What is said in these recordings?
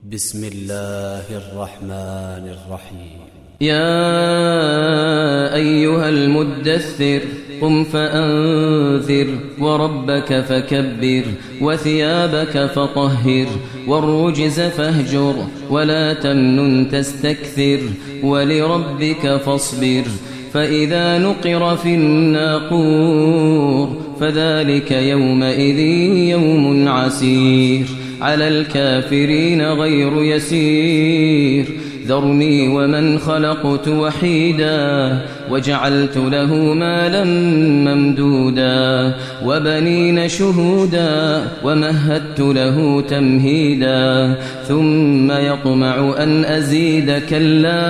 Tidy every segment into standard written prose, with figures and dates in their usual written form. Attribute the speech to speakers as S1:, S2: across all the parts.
S1: بسم الله الرحمن الرحيم.
S2: يا أيها المدثر قم فأنذر وربك فكبر وثيابك فطهر والرجز فاهجر ولا تمنن تستكثر ولربك فاصبر فإذا نقر في الناقور فذلك يومئذ يوم عسير على الكافرين غير يسير ذرني ومن خلقت وحيدا وجعلت له مالا ممدودا وبنين شهودا ومهدت له تمهيدا ثم يطمع أن أزيد كلا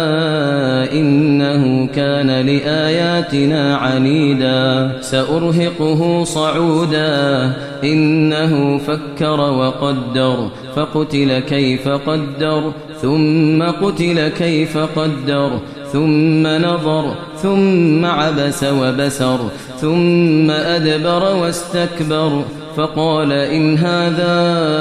S2: إنه كان لآياتنا عنيدا سأرهقه صعودا إنه فكر وقدر فقتل كيف قدر ثم قتل كيف قدر ثم نظر ثم عبس وبسر ثم أدبر واستكبر فقال إن هذا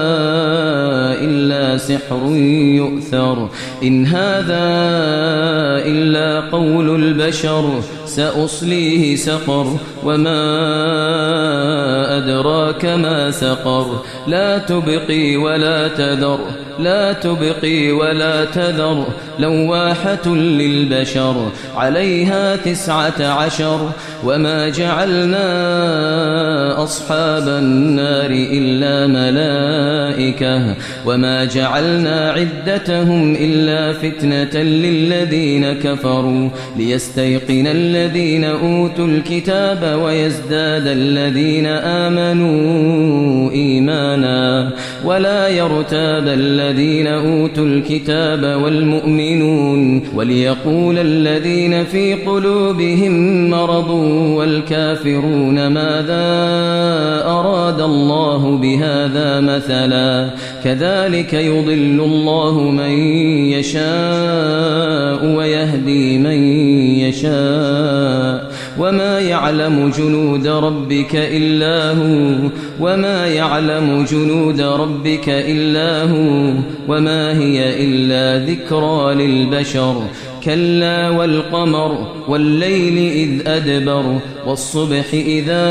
S2: إلا سحر يؤثر إن هذا إلا قول البشر سأصليه سقر وما أدراك ما سقر لا تبقي ولا تذر لا تبقي ولا تذر لواحة للبشر عليها 19 وما جعلنا أصحاب النار إلا ملائكة وما جعلنا عدتهم إلا فتنة للذين كفروا ليستيقن الذين أوتوا الكتاب ويزداد الذين آمنوا إيمانا ولا يرتاب الذين أوتوا الكتاب والمؤمنون وليقول الذين في قلوبهم مرض والكافرون ماذا أراد الله بهذا مثلا كذلك يضل الله من يشاء ويهدي من يشاء وما يعلم جنود ربك إلا هو وما يعلم جنود ربك إلا هو وما هي إلا ذكرى للبشر كلا والقمر والليل إذ أدبر والصبح إذا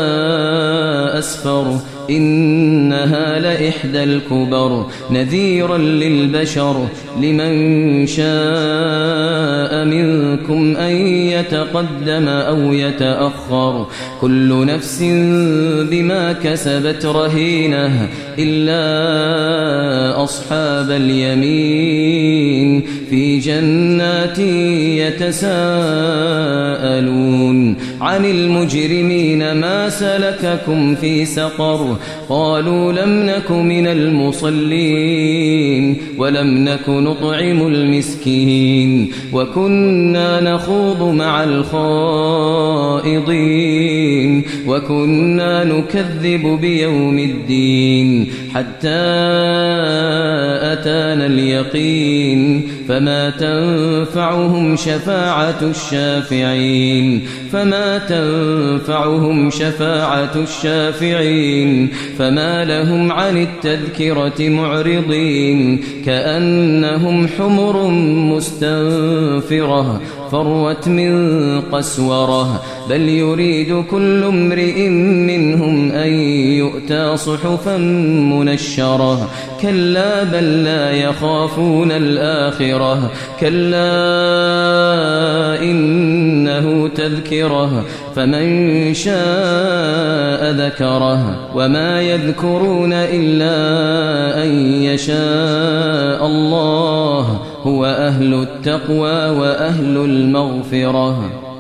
S2: أسفر إنها لإحدى الكبر نذيرا للبشر لمن شاء منكم أن يتقدم أو يتأخر كل نفس بما كسبت رهينة إلا أصحاب اليمين في جنات يتساءلون عن المجرمين ما سلككم في سقر قالوا لم نك من المصلين ولم نك نطعم المسكين وكنا نخوض مع الخائضين وكنا نكذب بيوم الدين حتى أتانا اليقين فما تنفعهم شفاعة الشافعين فما لهم عن التذكرة معرضين كأنهم حمر مستنفرة فروت من قسورة بل يريد كل امرئ منهم أن يؤتى صحفا منشرة كلا بل لا يخافون الآخرة كلا إنه تذكرة فمن شاء ذكره وما يذكرون إلا أن يشاء الله هو أهل التقوى وأهل المغفرة